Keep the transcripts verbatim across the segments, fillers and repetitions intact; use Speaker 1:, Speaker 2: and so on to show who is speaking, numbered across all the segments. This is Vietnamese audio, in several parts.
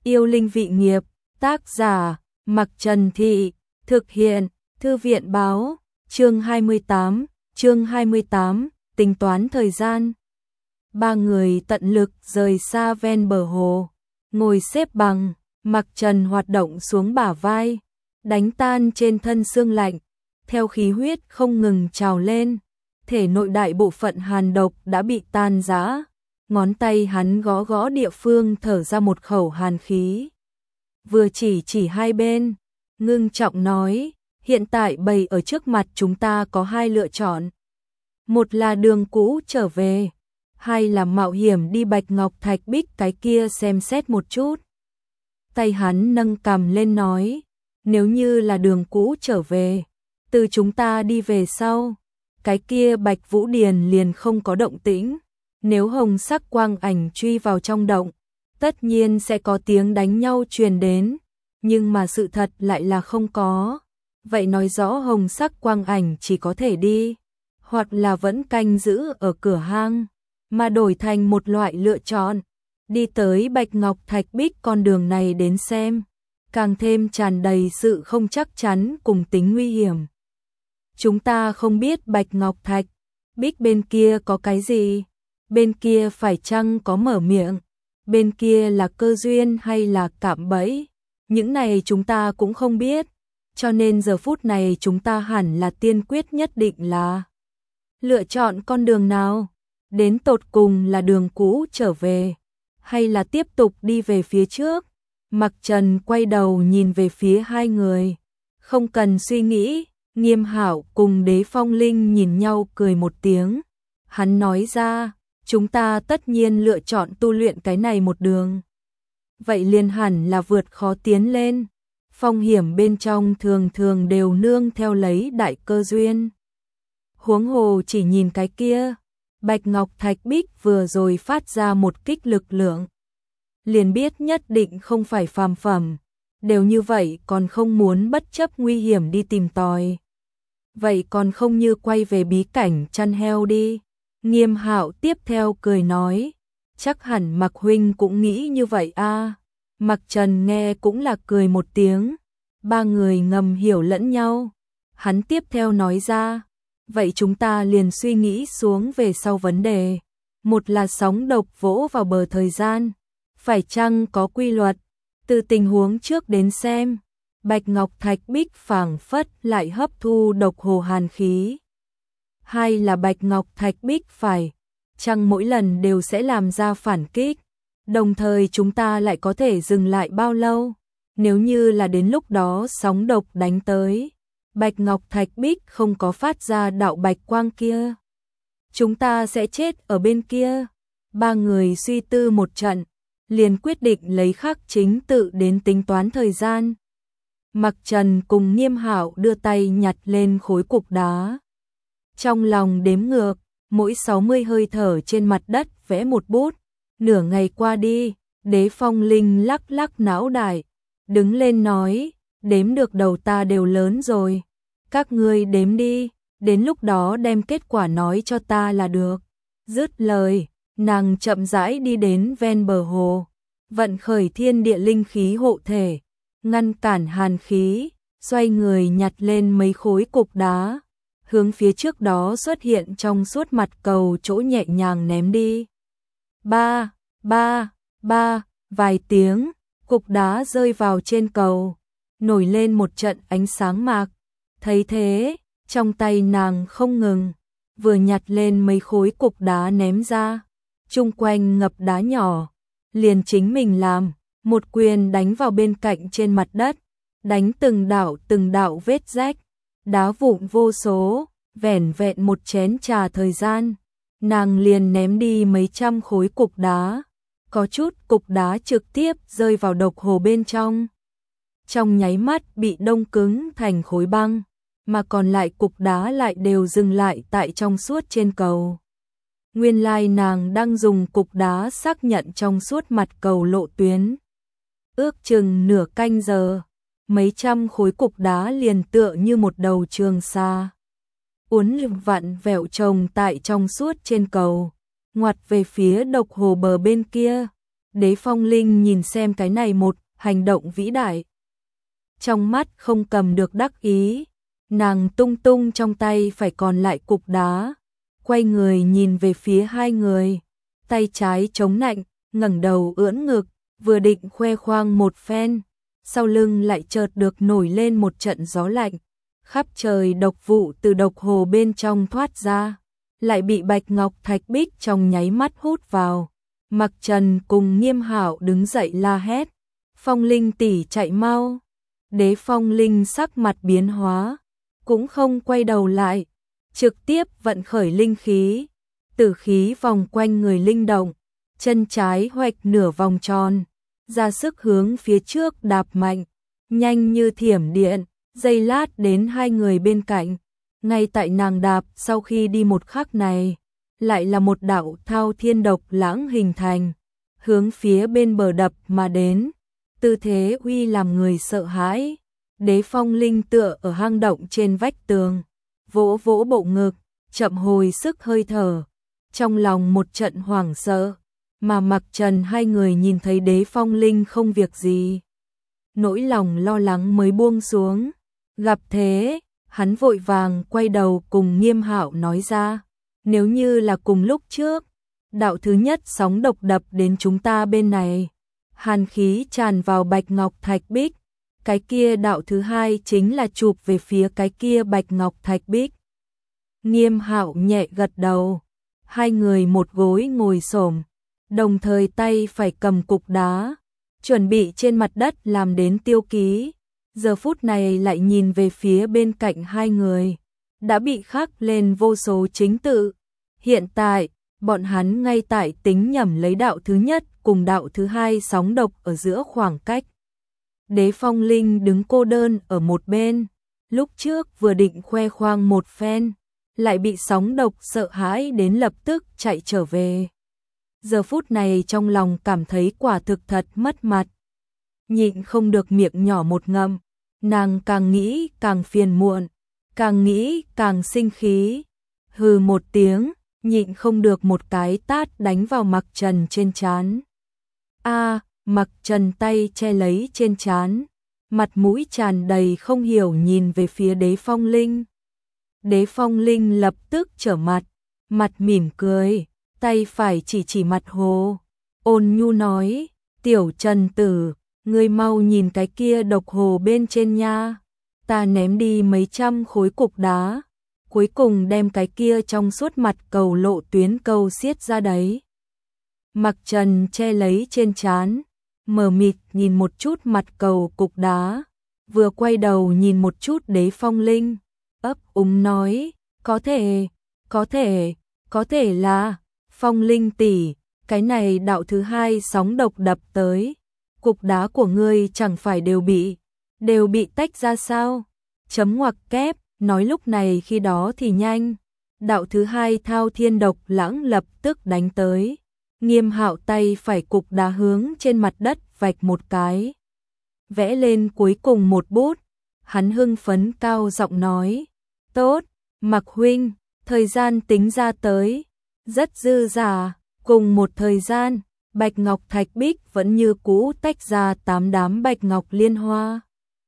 Speaker 1: Yêu linh vị nghiệp, tác giả, Mặc Trần Thị, thực hiện, Thư viện báo, chương hai mươi tám, chương hai mươi tám, tính toán thời gian. Ba người tận lực rời xa ven bờ hồ, ngồi xếp bằng, Mặc Trần hoạt động xuống bả vai, đánh tan trên thân xương lạnh, theo khí huyết không ngừng trào lên, thể nội đại bộ phận hàn độc đã bị tan rã, ngón tay hắn gõ gõ địa phương thở ra một khẩu hàn khí. Vừa chỉ chỉ hai bên, ngưng trọng nói, hiện tại bày ở trước mặt chúng ta có hai lựa chọn. Một là đường cũ trở về, hai là mạo hiểm đi Bạch Ngọc Thạch Bích cái kia xem xét một chút. Tay hắn nâng cằm lên nói, nếu như là đường cũ trở về, từ chúng ta đi về sau, cái kia Bạch Vũ Điền liền không có động tĩnh. Nếu hồng sắc quang ảnh truy vào trong động, tất nhiên sẽ có tiếng đánh nhau truyền đến, nhưng mà sự thật lại là không có. Vậy nói rõ hồng sắc quang ảnh chỉ có thể đi, hoặc là vẫn canh giữ ở cửa hang, mà đổi thành một loại lựa chọn, đi tới Bạch Ngọc Thạch Bích con đường này đến xem, càng thêm tràn đầy sự không chắc chắn cùng tính nguy hiểm. Chúng ta không biết Bạch Ngọc Thạch Bích bên kia có cái gì, bên kia phải chăng có mở miệng, bên kia là cơ duyên hay là cạm bẫy, những này chúng ta cũng không biết, cho nên giờ phút này chúng ta hẳn là tiên quyết nhất định là lựa chọn con đường nào, đến tột cùng là đường cũ trở về, hay là tiếp tục đi về phía trước. Mặc Trần quay đầu nhìn về phía hai người, không cần suy nghĩ, Nghiêm Hạo cùng Đế Phong Linh nhìn nhau cười một tiếng, hắn nói ra, chúng ta tất nhiên lựa chọn tu luyện cái này một đường. Vậy liền hẳn là vượt khó tiến lên, phong hiểm bên trong thường thường đều nương theo lấy đại cơ duyên. Huống hồ chỉ nhìn cái kia, Bạch Ngọc Thạch Bích vừa rồi phát ra một kích lực lượng, liền biết nhất định không phải phàm phẩm, đều như vậy còn không muốn bất chấp nguy hiểm đi tìm tòi. Vậy còn không như quay về bí cảnh chăn heo đi. Nghiêm Hạo tiếp theo cười nói, chắc hẳn Mặc huynh cũng nghĩ như vậy a. Mặc Trần nghe cũng là cười một tiếng, ba người ngầm hiểu lẫn nhau. Hắn tiếp theo nói ra, vậy chúng ta liền suy nghĩ xuống về sau vấn đề. Một là sóng độc vỗ vào bờ thời gian, phải chăng có quy luật, từ tình huống trước đến xem, Bạch Ngọc Thạch Bích phảng phất lại hấp thu độc hồ hàn khí. Hai là Bạch Ngọc Thạch Bích phải chăng mỗi lần đều sẽ làm ra phản kích, đồng thời chúng ta lại có thể dừng lại bao lâu, nếu như là đến lúc đó sóng độc đánh tới, Bạch Ngọc Thạch Bích không có phát ra đạo bạch quang kia, chúng ta sẽ chết ở bên kia. Ba người suy tư một trận, liền quyết định lấy khắc chính tự đến tính toán thời gian. Mặc Trần cùng Nghiêm Hạo đưa tay nhặt lên khối cục đá. Trong lòng đếm ngược, mỗi sáu mươi hơi thở trên mặt đất vẽ một bút. Nửa ngày qua đi, Đế Phong Linh lắc lắc não đại, đứng lên nói, đếm được đầu ta đều lớn rồi. Các ngươi đếm đi, đến lúc đó đem kết quả nói cho ta là được. Dứt lời, nàng chậm rãi đi đến ven bờ hồ, vận khởi thiên địa linh khí hộ thể, ngăn cản hàn khí, xoay người nhặt lên mấy khối cục đá, hướng phía trước đó xuất hiện trong suốt mặt cầu chỗ nhẹ nhàng ném đi. Ba, ba, ba, vài tiếng, cục đá rơi vào trên cầu, nổi lên một trận ánh sáng mạc. Thấy thế, trong tay nàng không ngừng, vừa nhặt lên mấy khối cục đá ném ra, chung quanh ngập đá nhỏ, liền chính mình làm, một quyền đánh vào bên cạnh trên mặt đất, đánh từng đạo từng đạo vết rách, đá vụn vô số, vẻn vẹn một chén trà thời gian, nàng liền ném đi mấy trăm khối cục đá, có chút cục đá trực tiếp rơi vào độc hồ bên trong. Trong nháy mắt bị đông cứng thành khối băng, mà còn lại cục đá lại đều dừng lại tại trong suốt trên cầu. Nguyên lai nàng đang dùng cục đá xác nhận trong suốt mặt cầu lộ tuyến. Ước chừng nửa canh giờ, mấy trăm khối cục đá liền tựa như một đầu trường sa, uốn lượn vặn vẹo chồng tại trong suốt trên cầu, ngoặt về phía độc hồ bờ bên kia. Đế Phong Linh nhìn xem cái này một hành động vĩ đại. Trong mắt không cầm được đắc ý, nàng tung tung trong tay phải còn lại cục đá, quay người nhìn về phía hai người, tay trái chống nạnh, ngẩng đầu ưỡn ngực, vừa định khoe khoang một phen, sau lưng lại chợt được nổi lên một trận gió lạnh, khắp trời độc vụ từ độc hồ bên trong thoát ra, lại bị Bạch Ngọc Thạch Bích trong nháy mắt hút vào. Mặc Trần cùng Nghiêm Hạo đứng dậy la hét, Phong Linh tỷ chạy mau. Đế Phong Linh sắc mặt biến hóa, cũng không quay đầu lại, trực tiếp vận khởi linh khí, tử khí vòng quanh người linh động, chân trái hoạch nửa vòng tròn, ra sức hướng phía trước đạp mạnh, nhanh như thiểm điện, giây lát đến hai người bên cạnh. Ngay tại nàng đạp sau khi đi một khắc này, lại là một đạo thao thiên độc lãng hình thành, hướng phía bên bờ đập mà đến, tư thế uy làm người sợ hãi. Đế Phong Linh tựa ở hang động trên vách tường, vỗ vỗ bộ ngực, chậm hồi sức hơi thở, trong lòng một trận hoảng sợ, mà Mặc Trần hai người nhìn thấy Đế Phong Linh không việc gì, nỗi lòng lo lắng mới buông xuống. Gặp thế, hắn vội vàng quay đầu cùng Nghiêm Hạo nói ra, nếu như là cùng lúc trước, đạo thứ nhất sóng độc đập đến chúng ta bên này, hàn khí tràn vào Bạch Ngọc Thạch Bích, cái kia đạo thứ hai chính là chụp về phía cái kia Bạch Ngọc Thạch Bích. Nghiêm Hạo nhẹ gật đầu, hai người một gối ngồi xổm, đồng thời tay phải cầm cục đá, chuẩn bị trên mặt đất làm đến tiêu ký. Giờ phút này lại nhìn về phía bên cạnh hai người, đã bị khắc lên vô số chính tự. Hiện tại, bọn hắn ngay tại tính nhẩm lấy đạo thứ nhất cùng đạo thứ hai sóng độc ở giữa khoảng cách. Đế Phong Linh đứng cô đơn ở một bên, lúc trước vừa định khoe khoang một phen, lại bị sóng độc sợ hãi đến lập tức chạy trở về. Giờ phút này trong lòng cảm thấy quả thực thật mất mặt, nhịn không được miệng nhỏ một ngậm, nàng càng nghĩ càng phiền muộn, càng nghĩ càng sinh khí, hừ một tiếng, nhịn không được một cái tát đánh vào Mặc Trần trên trán. A, Mặc Trần tay che lấy trên trán, mặt mũi tràn đầy không hiểu nhìn về phía Đế Phong Linh. Đế Phong Linh lập tức trở mặt, mặt mỉm cười, tay phải chỉ chỉ mặt hồ, ôn nhu nói, tiểu Trần tử, ngươi mau nhìn cái kia độc hồ bên trên nha, ta ném đi mấy trăm khối cục đá, cuối cùng đem cái kia trong suốt mặt cầu lộ tuyến cầu xiết ra đấy. Mặc Trần che lấy trên trán, mờ mịt nhìn một chút mặt cầu cục đá, vừa quay đầu nhìn một chút Đế Phong Linh, ấp úng nói, có thể, có thể, có thể là, Phong Linh tỷ, cái này đạo thứ hai sóng độc đập tới, cục đá của ngươi chẳng phải đều bị, đều bị tách ra sao? Chấm ngoặc kép, nói lúc này khi đó thì nhanh, đạo thứ hai thao thiên độc lãng lập tức đánh tới. Nghiêm Hạo tay phải cục đá hướng trên mặt đất vạch một cái, vẽ lên cuối cùng một bút, hắn hưng phấn cao giọng nói, tốt, Mặc huynh, thời gian tính ra tới, rất dư dả. Cùng một thời gian, Bạch Ngọc Thạch Bích vẫn như cũ tách ra tám đám bạch ngọc liên hoa.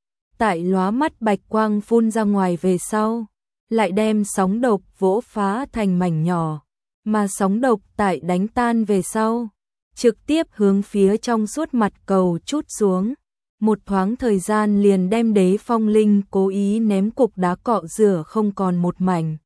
Speaker 1: Tại lóa mắt bạch quang phun ra ngoài về sau, lại đem sóng độc vỗ phá thành mảnh nhỏ, mà sóng độc tại đánh tan về sau, trực tiếp hướng phía trong suốt mặt cầu chút xuống. Một thoáng thời gian liền đem Đế Phong Linh cố ý ném cục đá cọ rửa không còn một mảnh.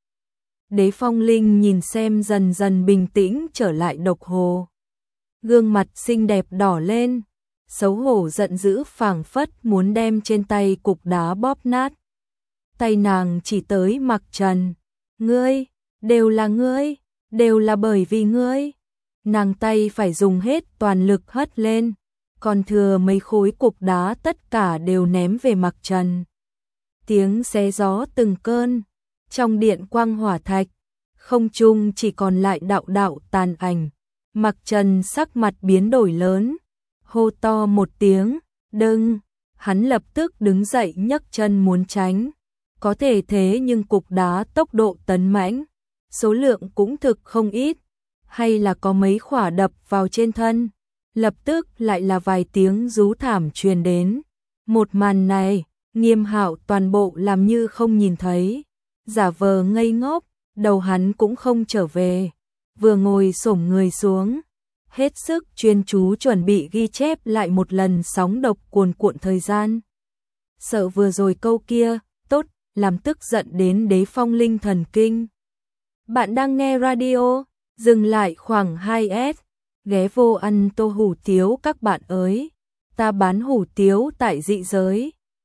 Speaker 1: Đế Phong Linh nhìn xem dần dần bình tĩnh trở lại độc hồ, gương mặt xinh đẹp đỏ lên, xấu hổ giận dữ phảng phất muốn đem trên tay cục đá bóp nát. Tay nàng chỉ tới Mặc Trần, ngươi, đều là ngươi, đều là bởi vì ngươi. Nàng tay phải dùng hết toàn lực hất lên, còn thừa mấy khối cục đá tất cả đều ném về Mặc Trần. Tiếng xé gió từng cơn, trong điện quang hỏa thạch, không trung chỉ còn lại đạo đạo tàn ảnh. Mặc Trần sắc mặt biến đổi lớn, hô to một tiếng, đừng, hắn lập tức đứng dậy nhấc chân muốn tránh. Có thể thế nhưng cục đá tốc độ tấn mãnh, số lượng cũng thực không ít, hay là có mấy khỏa đập vào trên thân, lập tức lại là vài tiếng rú thảm truyền đến. Một màn này, Nghiêm Hạo toàn bộ làm như không nhìn thấy, giả vờ ngây ngốc, đầu hắn cũng không trở về, vừa ngồi xổm người xuống, hết sức chuyên chú chuẩn bị ghi chép lại một lần sóng độc cuồn cuộn thời gian. Sợ vừa rồi câu kia, tốt, làm tức giận đến đế phong linh thần kinh. Bạn đang nghe radio, dừng lại khoảng hai S, ghé vô ăn tô hủ tiếu các bạn ơi. Ta bán hủ tiếu tại dị giới.